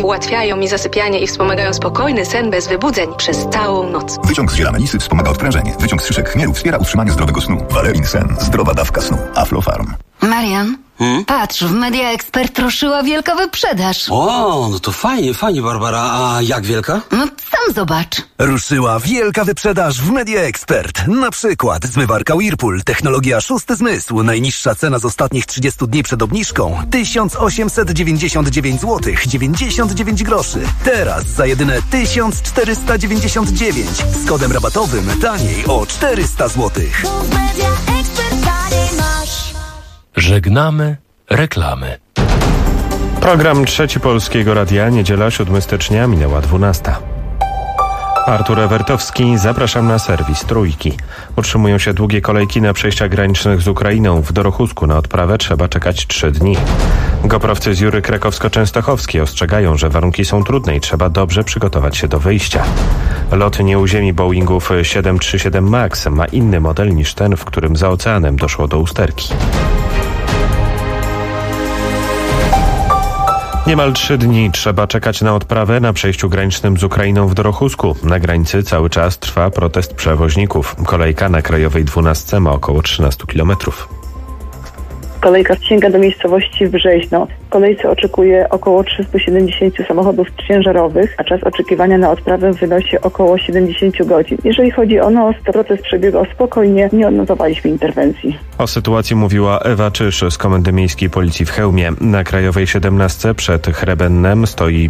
Ułatwiają mi zasypianie i wspomagają spokojny sen bez wybudzeń przez całą noc. Wyciąg z ziela melisy wspomaga odprężenie. Wyciąg z szyszek chmielu wspiera utrzymanie zdrowego snu. Valerin Sen. Zdrowa dawka snu. Aflofarm. Marian, patrz, w Media Expert ruszyła wielka wyprzedaż. O, no to fajnie, Barbara. A jak wielka? No sam zobacz. Ruszyła wielka wyprzedaż w Media Expert. Na przykład zmywarka Whirlpool, technologia szósty zmysł. Najniższa cena z ostatnich 30 dni przed obniżką 1899 zł 99 groszy. Teraz za jedyne 1499 z kodem rabatowym taniej o 400 zł. Żegnamy reklamy. Program Trzeci Polskiego Radia, niedziela 7 stycznia, minęła 12. Artur Ewertowski, zapraszam na serwis Trójki. Utrzymują się długie kolejki na przejściach granicznych z Ukrainą. W Dorochusku na odprawę trzeba czekać 3 dni. Goprowcy z Jury Krakowsko-Częstochowskiej ostrzegają, że warunki są trudne i trzeba dobrze przygotować się do wyjścia. Lot nie uziemi Boeingów 737 MAX ma inny model niż ten, w którym za oceanem doszło do usterki. Niemal 3 dni trzeba czekać na odprawę na przejściu granicznym z Ukrainą w Dorochusku. Na granicy cały czas trwa protest przewoźników. Kolejka na Krajowej 12 ma około 13 kilometrów. Kolejka sięga do miejscowości Brzeźno. W kolejce oczekuje około 370 samochodów ciężarowych, a czas oczekiwania na odprawę wynosi około 70 godzin. Jeżeli chodzi o nos, to proces przebiegał spokojnie, nie odnotowaliśmy interwencji. O sytuacji mówiła Ewa Czysz z Komendy Miejskiej Policji w Chełmie. Na Krajowej 17 przed Hrebennem stoi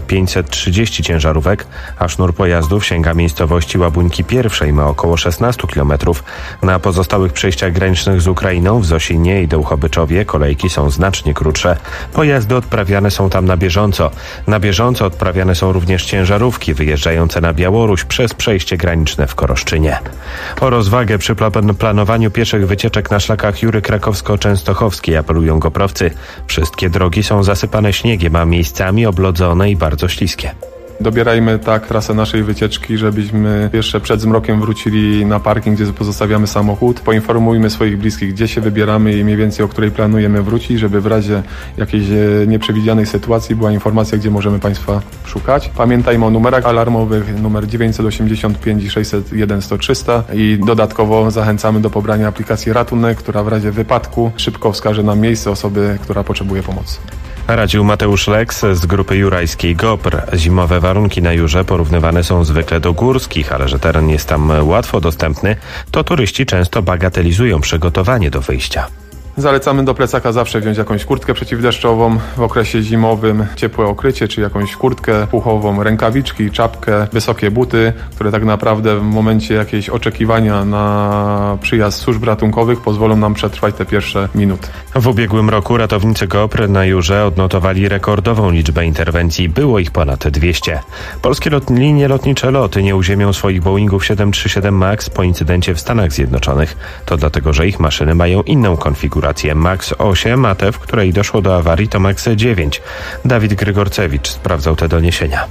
530 ciężarówek, a sznur pojazdów sięga miejscowości Łabuńki I, ma około 16 km. Na pozostałych przejściach granicznych z Ukrainą w Zosinie i Dołchobyczowie kolejki są znacznie krótsze. Pojazdy odprawiane są tam na bieżąco. Na bieżąco odprawiane są również ciężarówki wyjeżdżające na Białoruś przez przejście graniczne w Koroszczynie. O rozwagę przy planowaniu pieszych wycieczek na szlakach Jury Krakowsko-Częstochowskiej apelują goprowcy. Wszystkie drogi są zasypane śniegiem, a miejscami oblodzone i bardzo śliskie. Dobierajmy tak trasę naszej wycieczki, żebyśmy jeszcze przed zmrokiem wrócili na parking, gdzie pozostawiamy samochód. Poinformujmy swoich bliskich, gdzie się wybieramy i mniej więcej o której planujemy wrócić, żeby w razie jakiejś nieprzewidzianej sytuacji była informacja, gdzie możemy Państwa szukać. Pamiętajmy o numerach alarmowych, numer 985 i 601 103 i dodatkowo zachęcamy do pobrania aplikacji Ratunek, która w razie wypadku szybko wskaże nam miejsce osoby, która potrzebuje pomocy. Radził Mateusz Leks z grupy jurajskiej GOPR. Zimowe warunki na Jurze porównywane są zwykle do górskich, ale że teren jest tam łatwo dostępny, to turyści często bagatelizują przygotowanie do wyjścia. Zalecamy do plecaka zawsze wziąć jakąś kurtkę przeciwdeszczową, w okresie zimowym ciepłe okrycie, czy jakąś kurtkę puchową, rękawiczki, czapkę, wysokie buty, które tak naprawdę w momencie jakiegoś oczekiwania na przyjazd służb ratunkowych pozwolą nam przetrwać te pierwsze minuty. W ubiegłym roku ratownicy GOPR na Jurze odnotowali rekordową liczbę interwencji. Było ich ponad 200. Polskie linie lotnicze LOT nie uziemią swoich Boeingów 737 MAX po incydencie w Stanach Zjednoczonych. To dlatego, że ich maszyny mają inną konfigurację. MAX 8, a te, w której doszło do awarii, to MAX 9. Dawid Grygorcewicz sprawdzał te doniesienia.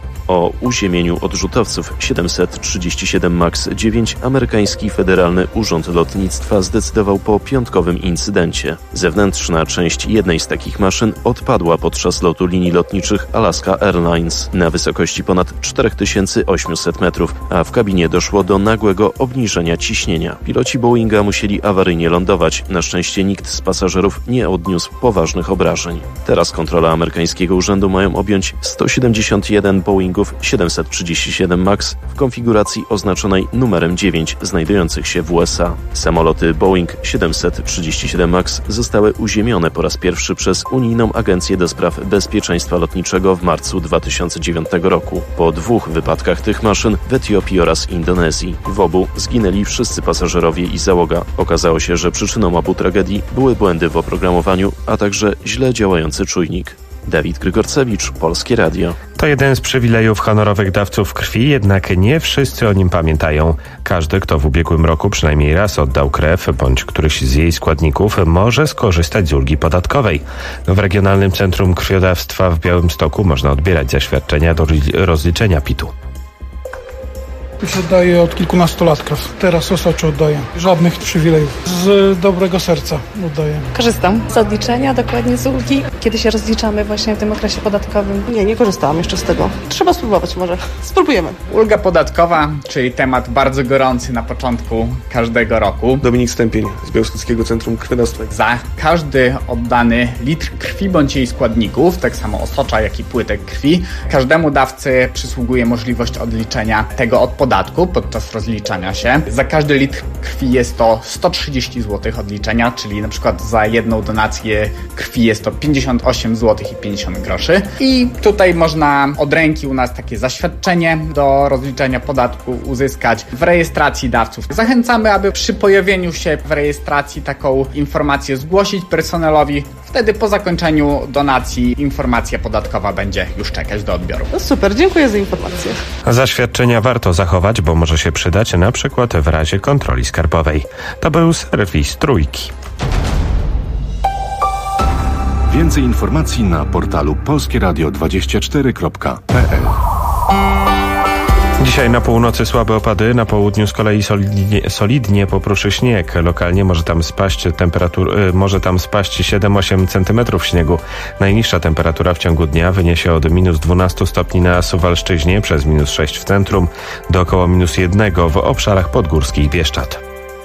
O uziemieniu odrzutowców 737 MAX 9 amerykański Federalny Urząd Lotnictwa zdecydował po piątkowym incydencie. Zewnętrzna część jednej z takich maszyn odpadła podczas lotu linii lotniczych Alaska Airlines na wysokości ponad 4800 metrów, a w kabinie doszło do nagłego obniżenia ciśnienia. Piloci Boeinga musieli awaryjnie lądować. Na szczęście nikt z pasażerów nie odniósł poważnych obrażeń. Teraz kontrola amerykańskiego urzędu mają objąć 171 Boeingów 737 MAX w konfiguracji oznaczonej numerem 9 znajdujących się w USA. Samoloty Boeing 737 MAX zostały uziemione po raz pierwszy przez Unijną Agencję do Spraw Bezpieczeństwa Lotniczego w marcu 2009 roku. Po 2 wypadkach tych maszyn w Etiopii oraz Indonezji. W obu zginęli wszyscy pasażerowie i załoga. Okazało się, że przyczyną obu tragedii były błędy w oprogramowaniu, a także źle działający czujnik. Dawid Grygorcewicz, Polskie Radio. To jeden z przywilejów honorowych dawców krwi, jednak nie wszyscy o nim pamiętają. Każdy, kto w ubiegłym roku przynajmniej raz oddał krew, bądź któryś z jej składników, może skorzystać z ulgi podatkowej. W Regionalnym Centrum Krwiodawstwa w Białymstoku można odbierać zaświadczenia do rozliczenia PIT-u. Już oddaję od kilkunastu lat krew. Teraz osoczo oddaję. Żadnych przywilejów. Z dobrego serca oddaję. Korzystam z odliczenia, dokładnie z ulgi. kiedy się rozliczamy właśnie w tym okresie podatkowym. Nie korzystałam jeszcze z tego. Trzeba spróbować może. Spróbujemy. Ulga podatkowa, czyli temat bardzo gorący na początku każdego roku. Dominik Stępień z Białostockiego Centrum Krwiodawstwa. Za każdy oddany litr krwi bądź jej składników, tak samo osocza, jak i płytek krwi, każdemu dawcy przysługuje możliwość odliczenia tego od podatku podczas rozliczania się. Za każdy litr krwi jest to 130 zł odliczenia, czyli na przykład za jedną donację krwi jest to 58 zł i 50 groszy. I tutaj można od ręki u nas takie zaświadczenie do rozliczenia podatku uzyskać w rejestracji dawców. Zachęcamy, aby przy pojawieniu się w rejestracji taką informację zgłosić personelowi. Wtedy po zakończeniu donacji informacja podatkowa będzie już czekać do odbioru. No super, dziękuję za informację. Zaświadczenia warto zachować, bo może się przydać na przykład w razie kontroli skarbowej. To był serwis Trójki. Więcej informacji na portalu polskieradio24.pl. Dzisiaj na północy słabe opady, na południu z kolei solidnie popruszy śnieg. Lokalnie może tam spaść 7-8 cm śniegu. Najniższa temperatura w ciągu dnia wyniesie od -12 stopni na Suwalszczyźnie, przez -6 w centrum, do około -1 w obszarach podgórskich Bieszczad.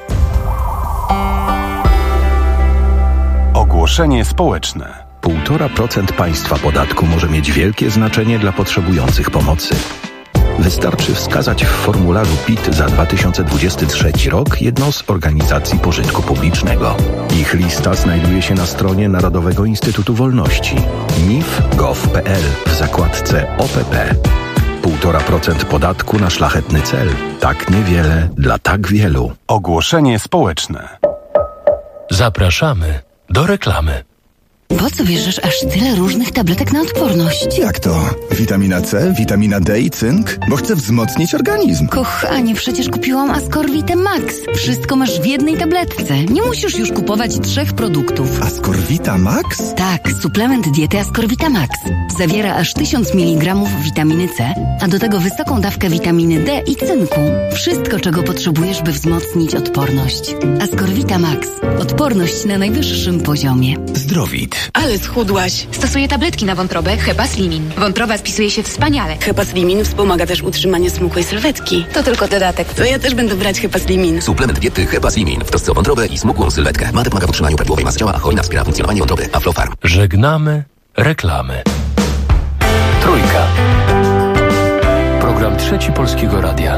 Ogłoszenie społeczne. 1,5% państwa podatku może mieć wielkie znaczenie dla potrzebujących pomocy. Wystarczy wskazać w formularzu PIT za 2023 rok jedną z organizacji pożytku publicznego. Ich lista znajduje się na stronie Narodowego Instytutu Wolności nif.gov.pl w zakładce OPP. 1,5% podatku na szlachetny cel. Tak niewiele dla tak wielu. Ogłoszenie społeczne. Zapraszamy do reklamy. Po co bierzesz aż tyle różnych tabletek na odporność? Jak to? Witamina C, witamina D i cynk? Bo chcę wzmocnić organizm. Kochanie, przecież kupiłam Ascorvitę Max. Wszystko masz w jednej tabletce. Nie musisz już kupować 3 produktów. Ascorvita Max? Tak, suplement diety Ascorvita Max. Zawiera aż 1000 mg witaminy C, a do tego wysoką dawkę witaminy D i cynku. Wszystko, czego potrzebujesz, by wzmocnić odporność. Ascorvita Max. Odporność na najwyższym poziomie. Zdrowit. Ale schudłaś. Stosuję tabletki na wątrobę Hepaslimin. Wątroba spisuje się wspaniale. Hepaslimin wspomaga też utrzymanie smukłej sylwetki. To tylko dodatek. To ja też będę brać Hepaslimin. Suplement diety Hepaslimin w trosce o wątrobę i smukłą sylwetkę. Ma pomaga w utrzymaniu prawidłowej masy ciała, a hojna wspiera funkcjonowanie wątroby. Aflofarm. Żegnamy reklamy. Trójka. Program Trzeci Polskiego Radia.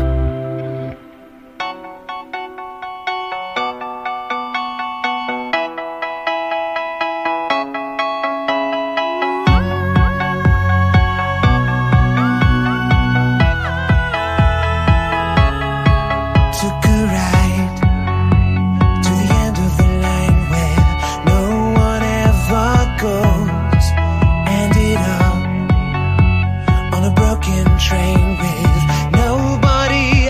Train with nobody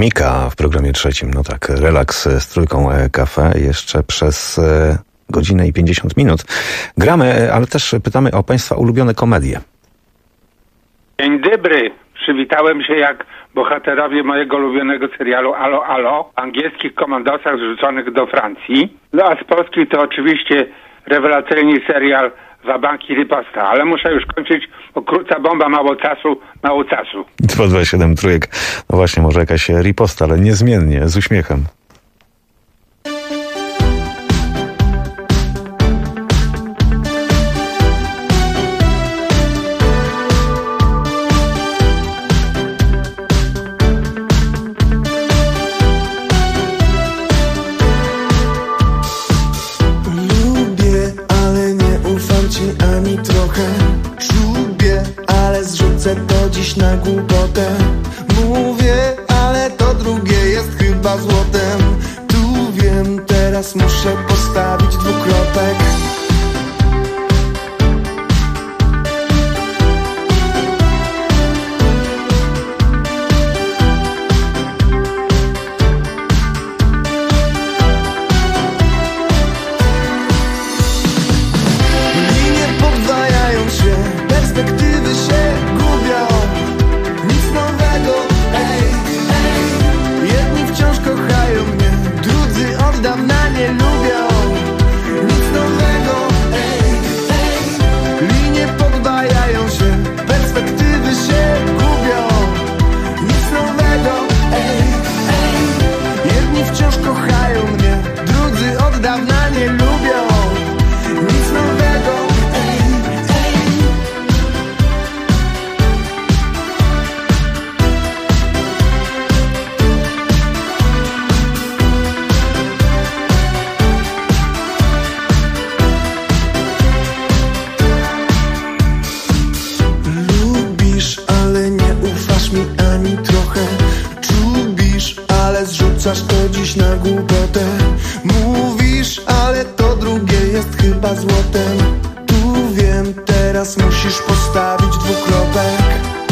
Mika w programie trzecim. No tak, relaks z Trójką Cafe jeszcze przez godzinę i 50 minut. Gramy, ale też pytamy o Państwa ulubione komedie. Dzień dobry. Przywitałem się jak bohaterowie mojego ulubionego serialu Alo, Alo, angielskich komandosach zrzuconych do Francji. No a z Polski to oczywiście rewelacyjny serial Wabanki Riposta, ale muszę już kończyć, bo krótka bomba, mało czasu. 227 Trójek. No właśnie, może jakaś riposta, ale niezmiennie, z uśmiechem. To dziś na głupotę mówię, ale to drugie jest chyba złotem. Tu wiem, teraz muszę postawić dwukropek. Linie podwajają się, perspektywy się gubią. Nic nowego, ej, ej. Jedni wciąż kochają mnie, drudzy od dawna nie lubią. Nic nowego, ej, ej. Linie podwajają się, perspektywy się gubią. Nic nowego, ej, ej. Jedni wciąż kochają mnie, drudzy od dawna nie lubią. Nic nowego, ej, ej. Lubisz, ale nie ufasz mi ani trochę. Czubisz, ale zrzucasz to dziś na głupotę. Mówisz, ale to drugie jest chyba złotem. Tu wiem, teraz musisz postawić dwukropek.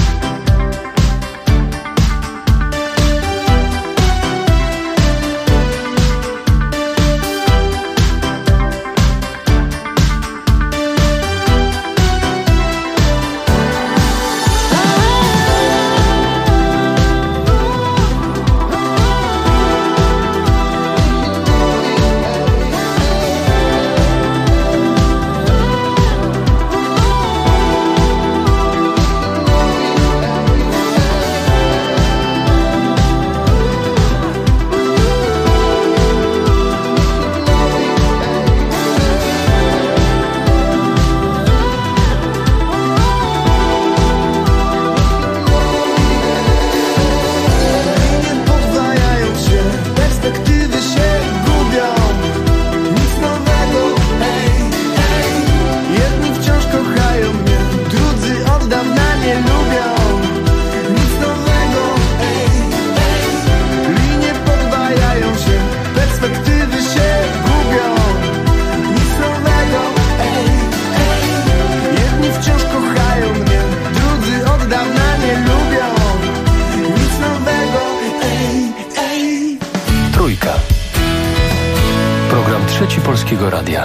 Trzeci Polskiego Radia.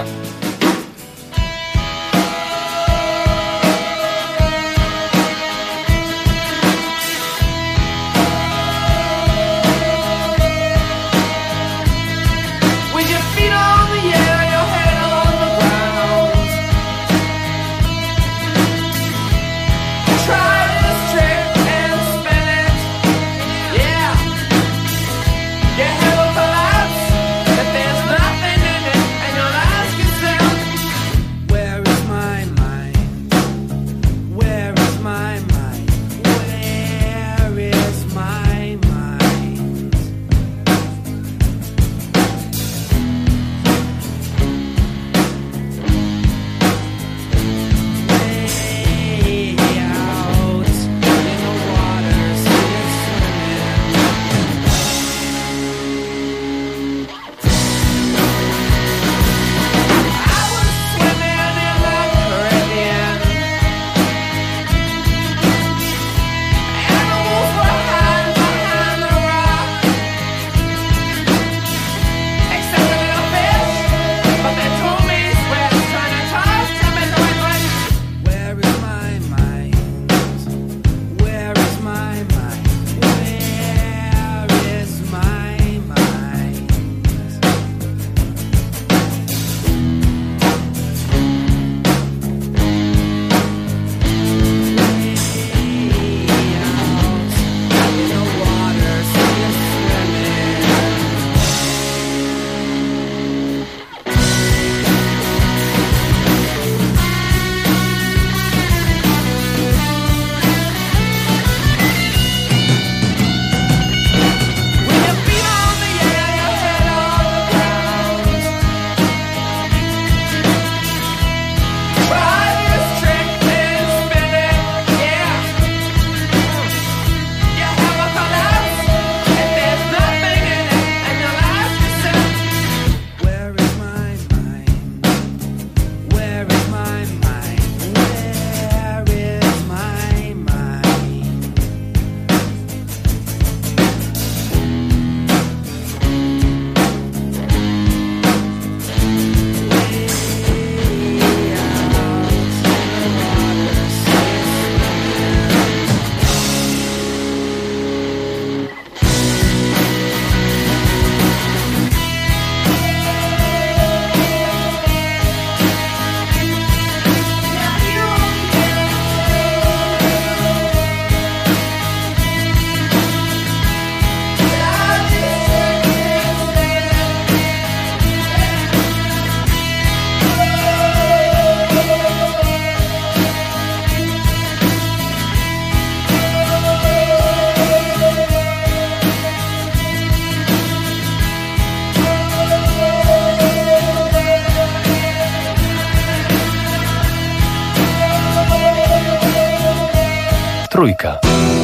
Your head will collapse, but there's nothing in it, and your eyes can see. Trójka.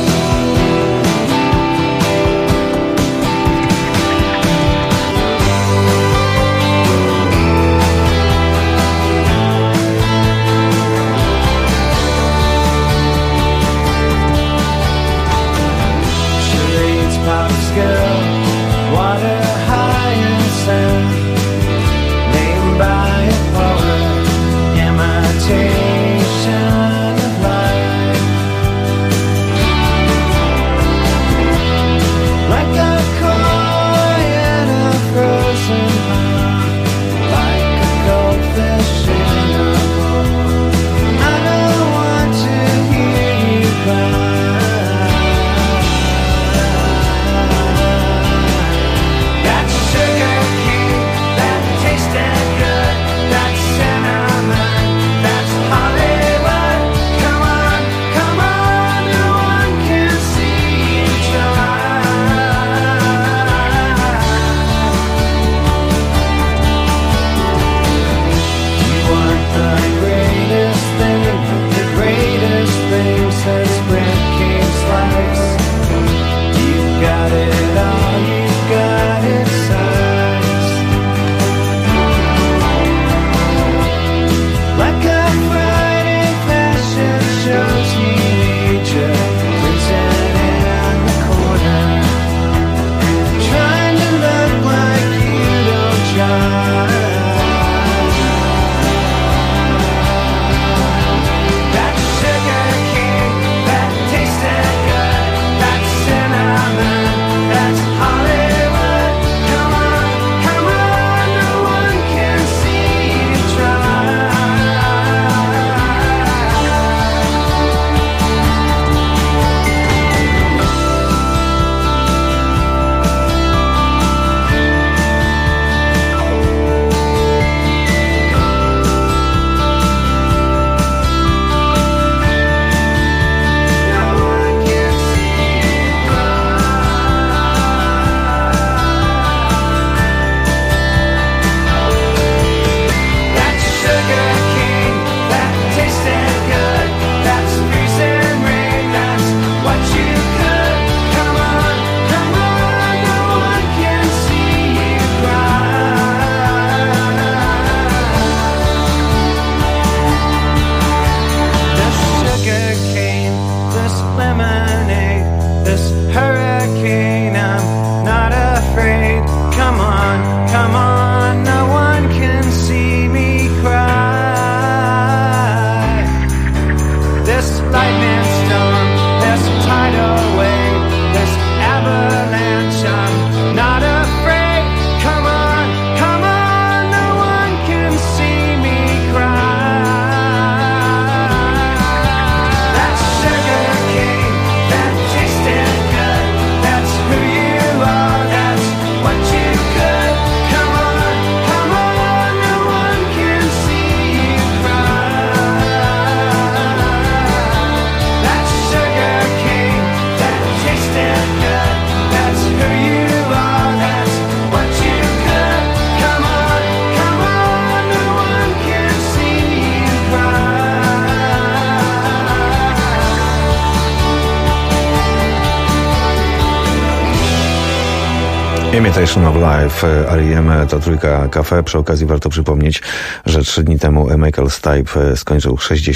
Imitation of Life, R.E.M. to Trójka Cafe. Przy okazji warto przypomnieć, że 3 dni temu Michael Stipe skończył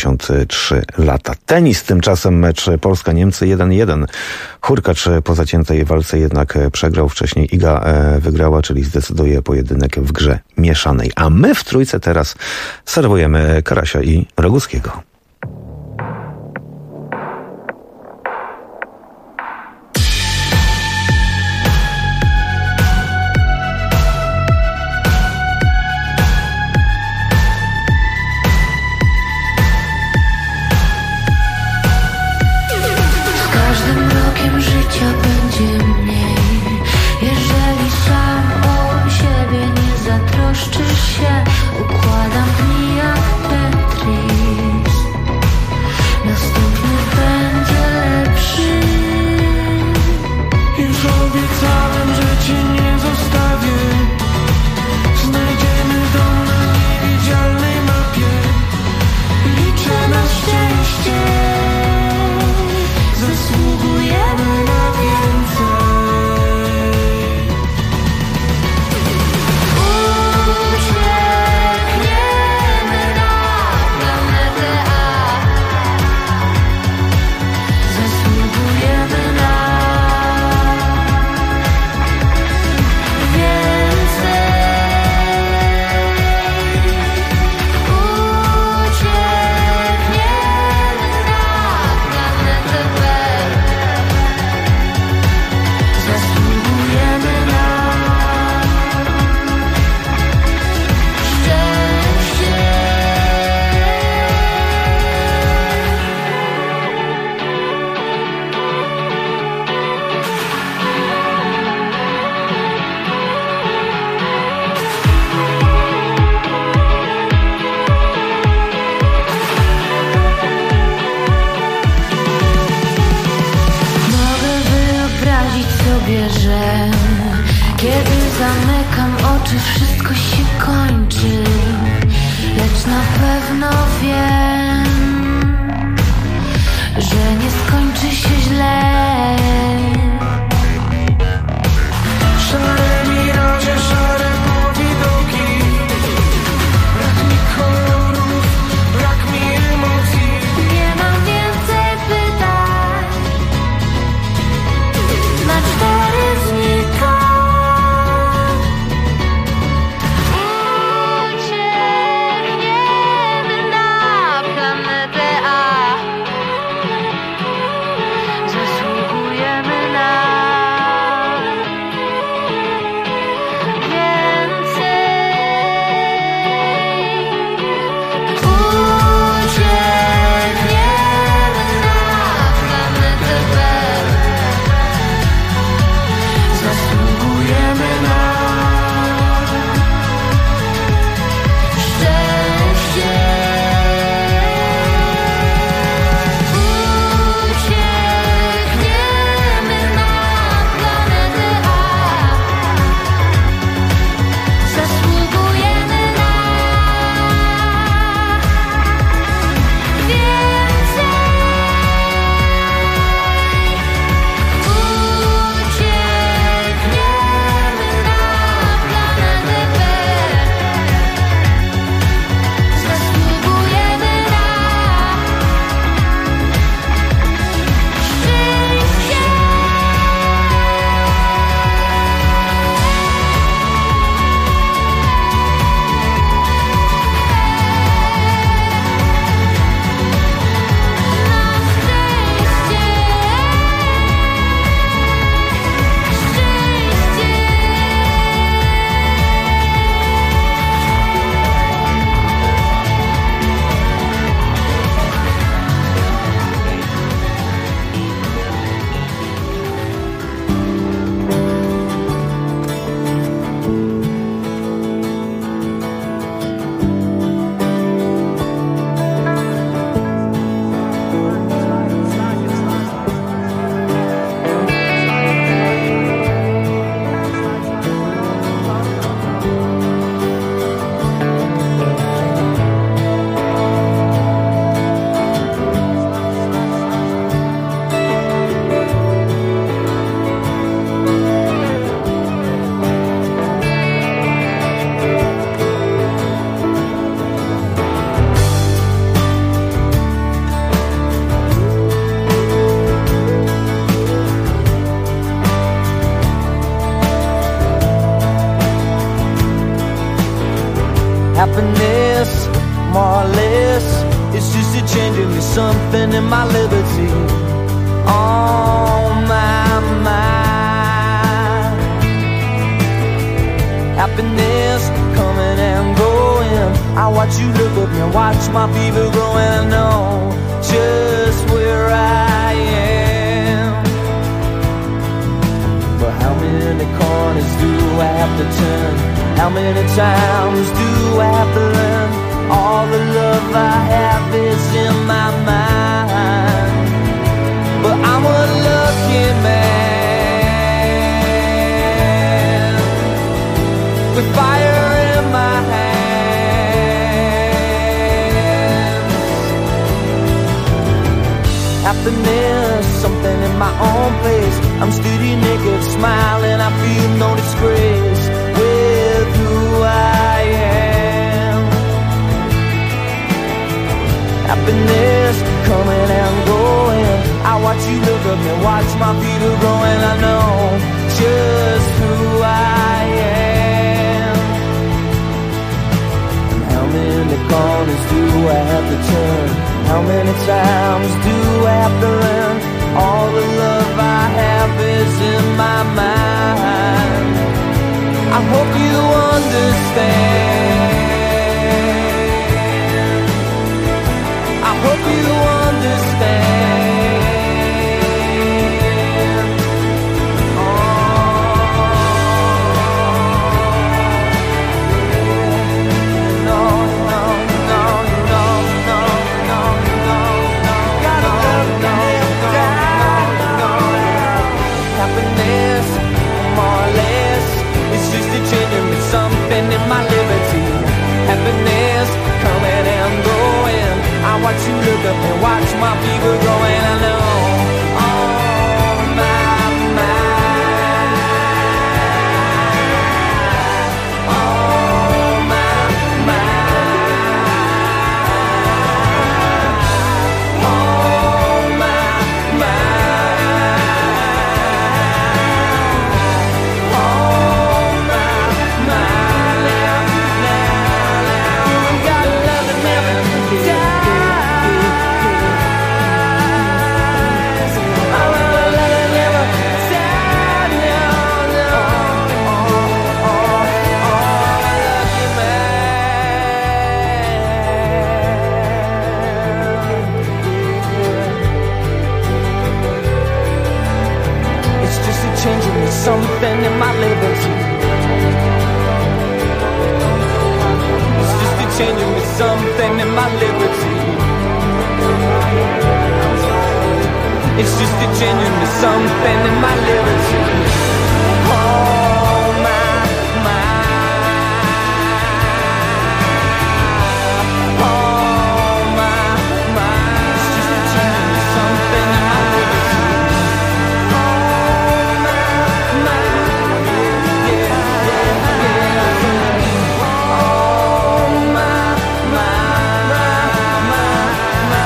63 lata. Tenis tymczasem mecz Polska-Niemcy 1-1. Hurkacz po zaciętej walce jednak przegrał. Wcześniej Iga wygrała, czyli zdecyduje pojedynek w grze mieszanej. A my w Trójce teraz serwujemy Karasia i Roguckiego. Układam dni jak Tetris. Kiedy zamykam oczy, wszystko się kończy, lecz na pewno wiem, że nie skończy się źle. Szare miraże, szare powidoki, brak mi kolorów, brak mi emocji. Nie mam więcej pytań, na 4 znikam. Uciekniemy na planetę A. Zasługujemy na happiness, more or less, it's just a change in me, something in my liberty, on my mind. Happiness coming and going, I watch you look up and watch my fever growing. I know just where I am, but how many corners do I have to turn? How many times do I have to learn? All the love I have is in my mind, but I'm a lucky man with fire in my hands. Happiness, something in my own place. I'm steady naked, smiling, I feel no disgrace with who I am. Happiness coming and going, I watch you look up and watch my feet are growing. I know just who I am. And how many corners do I have to turn? How many times do I have to learn? All the love I have is in my mind. I hope you understand. I hope you understand. No, no, no, no, no, no, no, no. Gotta love down. Happiness my liberty. It's just a changing me something in my liberty. It's just a changing me something in my liberty. Oh my, my. Oh my, my. It's just a changing me something in my liberty. Oh my, my. Yeah, yeah, yeah. Oh my, my, my, my.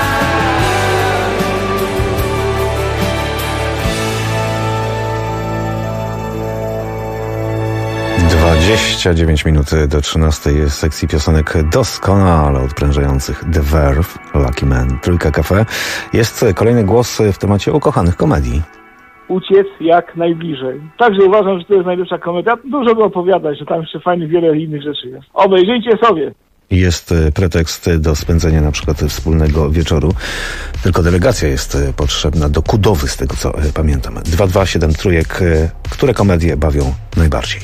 29 minut do 13 jest sekcji piosenek doskonale odprężających. The Verve, Lucky Man, Trójka Cafe. Jest kolejny głos w temacie ukochanych komedii. Uciec jak najbliżej. Także uważam, że to jest najlepsza komedia. Dużo by opowiadać, że tam jeszcze fajnych wiele innych rzeczy jest. Obejrzyjcie sobie. Jest pretekst do spędzenia na przykład wspólnego wieczoru. Tylko delegacja jest potrzebna do Kudowy, z tego co pamiętam. 2273, które komedie bawią najbardziej?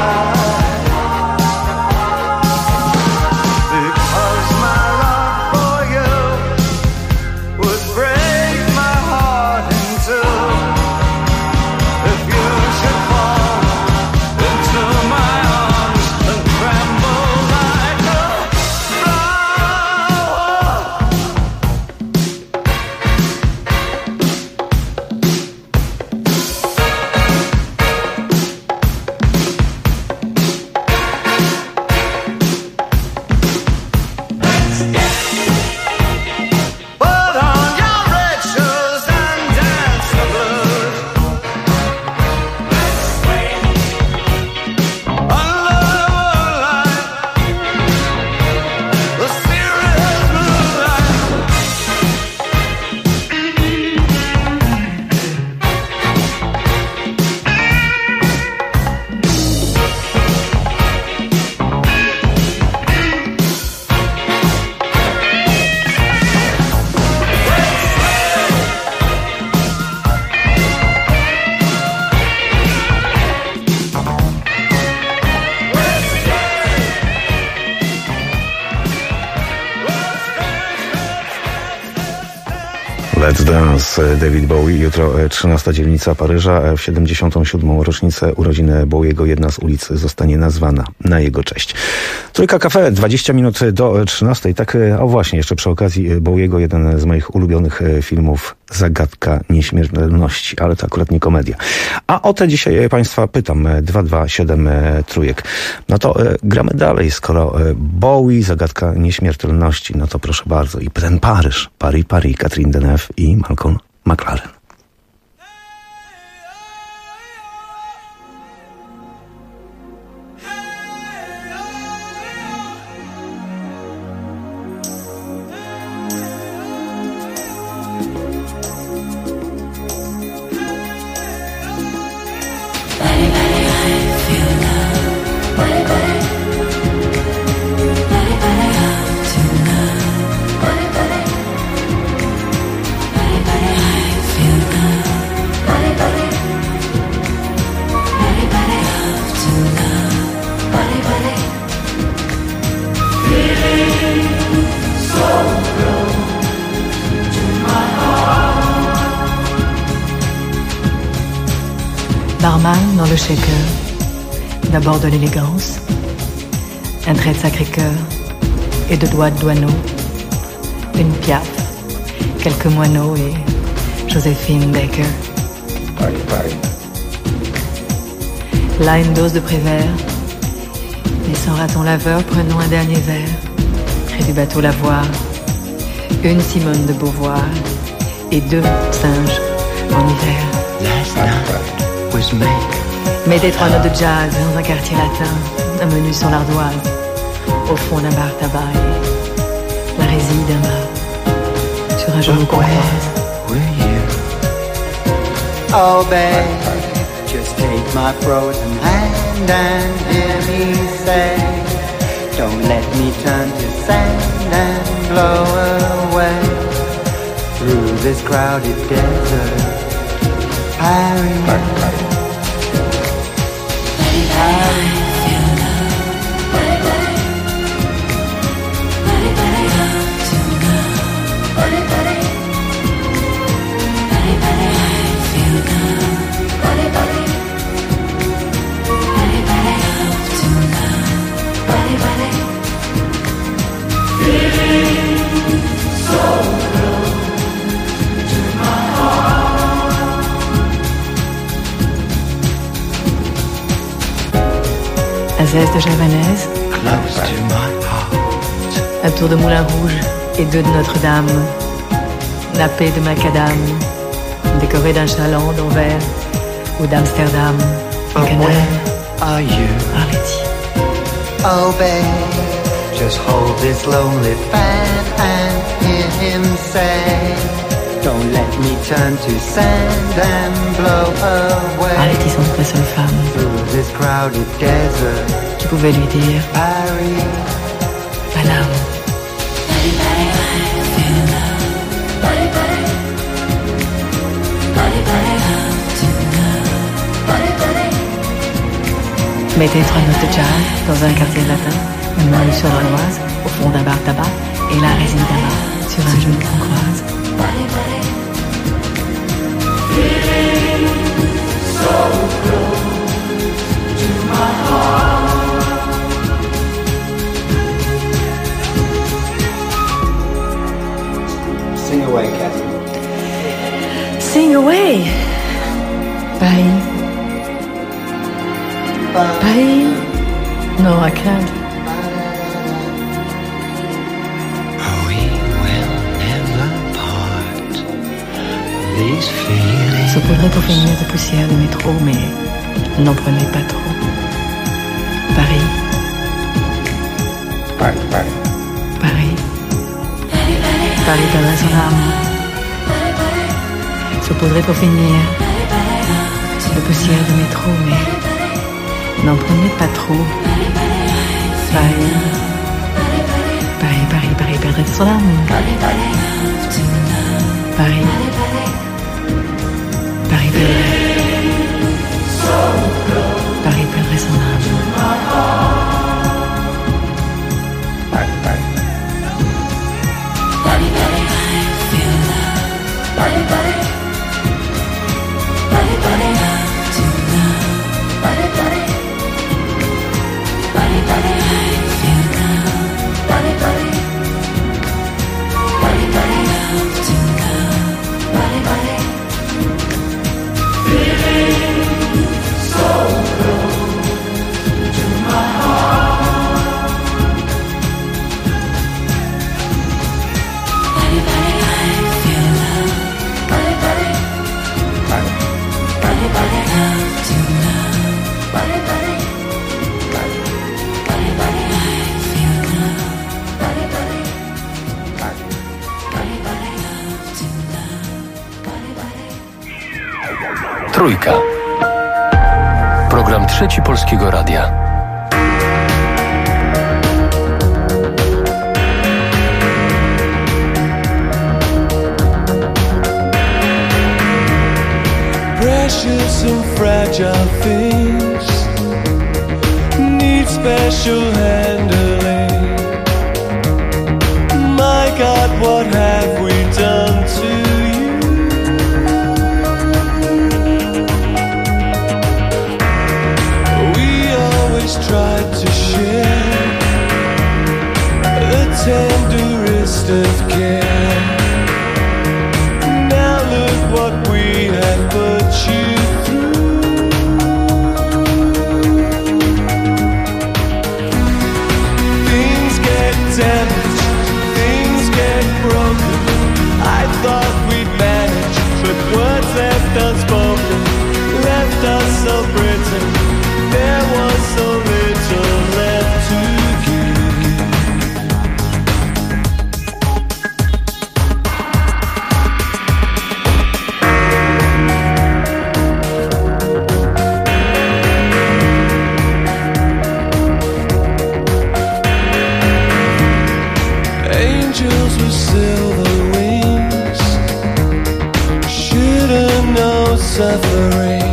Because my love for you would break my heart in two. If you should fall into my arms and tremble like a flower. Put on your red shoes and dance the blues. Under the moonlight, the serious moonlight. Let's Dance, David Bowie. Jutro 13. dzielnica Paryża. W 77. rocznicę urodzin Bowiego jedna z ulic zostanie nazwana na jego cześć. Trójka Cafe, 20 minut do 13. Tak, o właśnie, jeszcze przy okazji Bowiego jeden z moich ulubionych filmów, Zagadka Nieśmiertelności, ale to akurat nie komedia. A o te dzisiaj Państwa pytam, 227 trójek. No to gramy dalej, skoro Bowie, Zagadka Nieśmiertelności, no to proszę bardzo. I ten Paryż, Paris, Catherine Deneuve i Malcolm McLaren. Barman dans le shaker, d'abord de l'élégance, un trait de Sacré-Cœur et deux doigts de Douaneau, une Piaf, quelques moineaux et Joséphine Baker. Là une dose de Prévert, et sans raton laveur, prenons un dernier verre, près du bateau Lavoir, une Simone de Beauvoir et deux singes en hiver. Mettez trois notes de jazz dans un quartier latin, un menu sur l'ardoise, au fond d'un bar tabac et la résille d'un bar sur un genou courtoise. Oh babe, just take my frozen hand and hear me say, don't let me turn to sand and blow away through this crowded desert. Paris. Azès de Javanaise, un tour de Moulin Rouge et deux de Notre-Dame, nappé de macadam, décoré d'un chaland d'Anvers ou d'Amsterdam. Are you? Arletty. Oh babe, just hold this lonely fan and hear him say, don't let me turn to sand and blow away. Arletty, son seule femme, through this crowded desert, qui pouvait lui dire Paris, Madame. Mettez 3 notes de jazz dans un quartier latin, une main sur l'Oise, au fond d'un bar tabac, et la résine tabac sur un genou qu'on croise. Sing away, Catherine. Sing away. Paris. Paris. No, I can't. Saupoudrez pour finir de poussière de métro, mais n'en prenez pas trop. Paris. Paris, Paris. Paris. Paris perdrait son âme. Saupoudrez pour finir de poussière de métro, mais n'en prenez pas trop. Paris. Paris, Paris, Paris perdrait son âme. Paris. Paris perdrait. Paris perdrait son âme. Trójka. Program Trzeci Polskiego Radia. Precious and fragile things need special handling. My God, what have we done to you? We always tried to share the tenderest of care. Now look what we have put you through. Things get damaged, things get broken. I thought we'd manage, but words left unspoken left us so brittle. There was so little left to give. Angels with silver wings should've known suffering.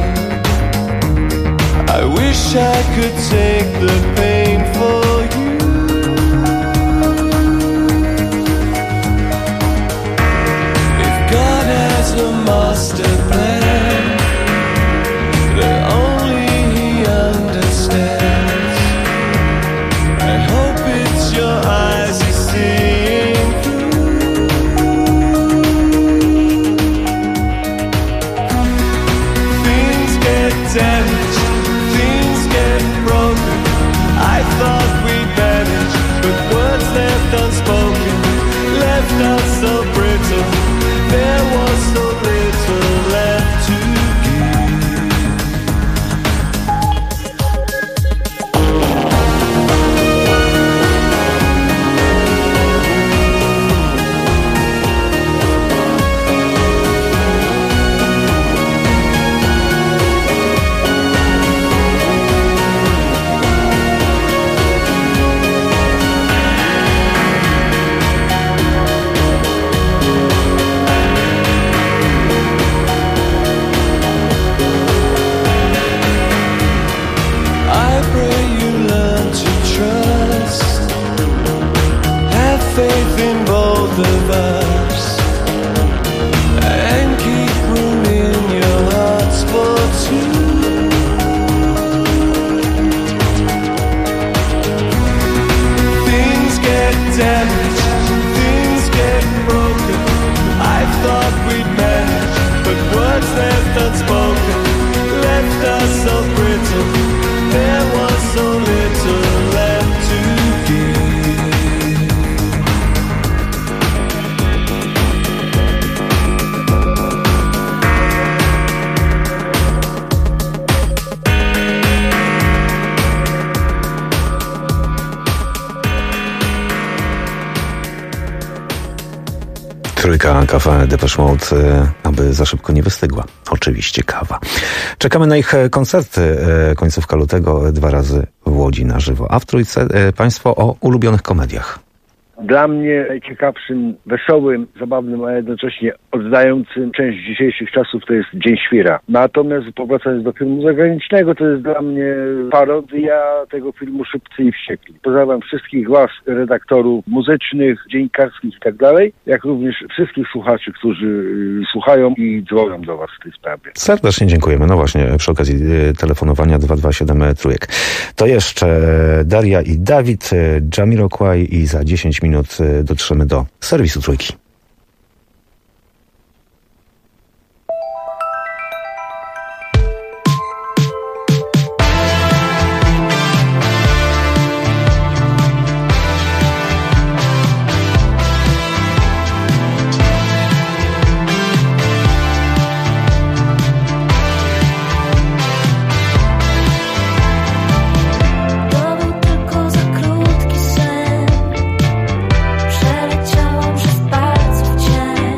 I wish I could take the pain for you. If God has a master plan that only He understands, I hope it's your eyes He's seeing through. Things get damaged, things get broken. I thought we'd manage, but words left unspoken left us so brittle. There was so little left the verse and keep room in your hearts for two. Things get damaged, things get broken. I thought we'd manage, but words left unspoken left us so brittle. There was so little left to give. Trójka, kawa, Depeche Mode, aby za szybko nie wystygła. Oczywiście kawa. Czekamy na ich koncerty końcówka lutego, 2 razy w Łodzi na żywo. A w Trójce Państwo o ulubionych komediach. Dla mnie najciekawszym, wesołym, zabawnym, a jednocześnie oddającym część dzisiejszych czasów to jest Dzień Świra. Natomiast powracając do filmu zagranicznego, to jest dla mnie parodia tego filmu Szybcy i Wściekli. Pozdrawiam wszystkich was, redaktorów muzycznych, dziennikarskich i tak dalej, jak również wszystkich słuchaczy, którzy słuchają i dzwonią do was w tej sprawie. Serdecznie dziękujemy. No właśnie, przy okazji telefonowania 227 Trójek. To jeszcze Daria i Dawid, Jamiroquai i za 10 minut dotrzemy do serwisu Trójki. Przeleciałam przez palców cień.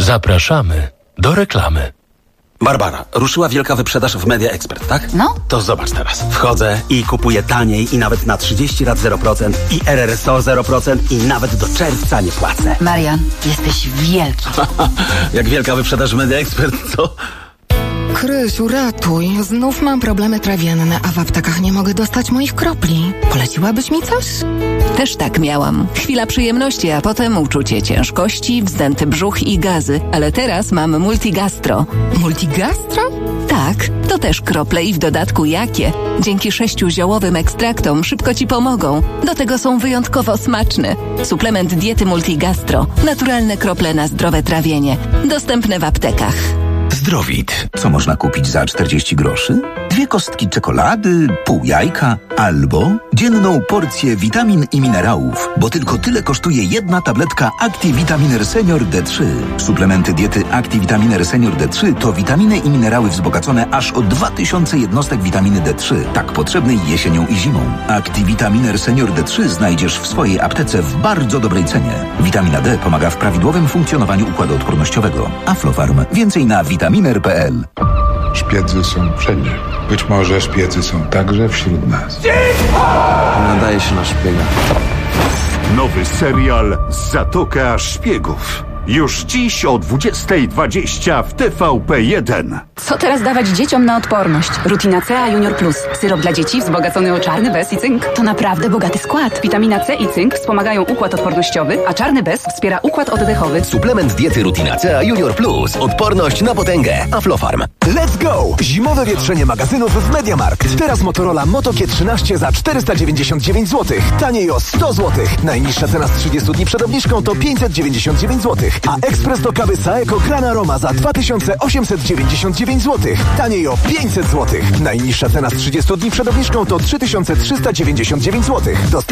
Zapraszamy do reklamy. Barbara, ruszyła wielka wyprzedaż w Media Expert, tak? No. To zobacz teraz. Wchodzę i kupuję taniej i nawet na 30 lat 0% i RRSO 0% i nawet do czerwca nie płacę. Marian, jesteś wielki. Jak wielka wyprzedaż w Media Expert, co? Krysiu, ratuj. Znów mam problemy trawienne, a w aptekach nie mogę dostać moich kropli. Poleciłabyś mi coś? Też tak miałam. Chwila przyjemności, a potem uczucie ciężkości, wzdęty brzuch i gazy. Ale teraz mam Multigastro. Multigastro? Tak, to też krople i w dodatku jakie. Dzięki 6 ziołowym ekstraktom szybko Ci pomogą. Do tego są wyjątkowo smaczne. Suplement diety Multigastro. Naturalne krople na zdrowe trawienie. Dostępne w aptekach. Zdrowit. Co można kupić za 40 groszy? 2 kostki czekolady, pół jajka albo dzienną porcję witamin i minerałów, bo tylko tyle kosztuje jedna tabletka ActiVitaminer Senior D3. Suplementy diety ActiVitaminer Senior D3 to witaminy i minerały wzbogacone aż o 2000 jednostek witaminy D3, tak potrzebnej jesienią i zimą. ActiVitaminer Senior D3 znajdziesz w swojej aptece w bardzo dobrej cenie. Witamina D pomaga w prawidłowym funkcjonowaniu układu odpornościowego. Aflofarm. Więcej na vitaminer.pl. Szpiedzy są wszędzie. Być może szpiedzy są także wśród nas. Nadaje się na szpiega. Nowy serial Zatoka Szpiegów. Już dziś o 20:20 w TVP1. Co teraz dawać dzieciom na odporność? Rutina C Junior Plus. Syrop dla dzieci wzbogacony o czarny bez i cynk. To naprawdę bogaty skład. Witamina C i cynk wspomagają układ odpornościowy, a czarny bez wspiera układ oddechowy. Suplement diety Rutina C Junior Plus. Odporność na potęgę. Aflofarm. Let's go! Zimowe wietrzenie magazynów w MediaMarkt. Teraz Motorola Moto G13 za 499 zł. Taniej o 100 zł. Najniższa cena z 30 dni przed obniżką to 599 zł. A ekspres do kawy Saeco Gran Aroma za 2899 zł. Taniej o 500 zł. Najniższa cena z 30 dni przed obniżką to 3399 zł.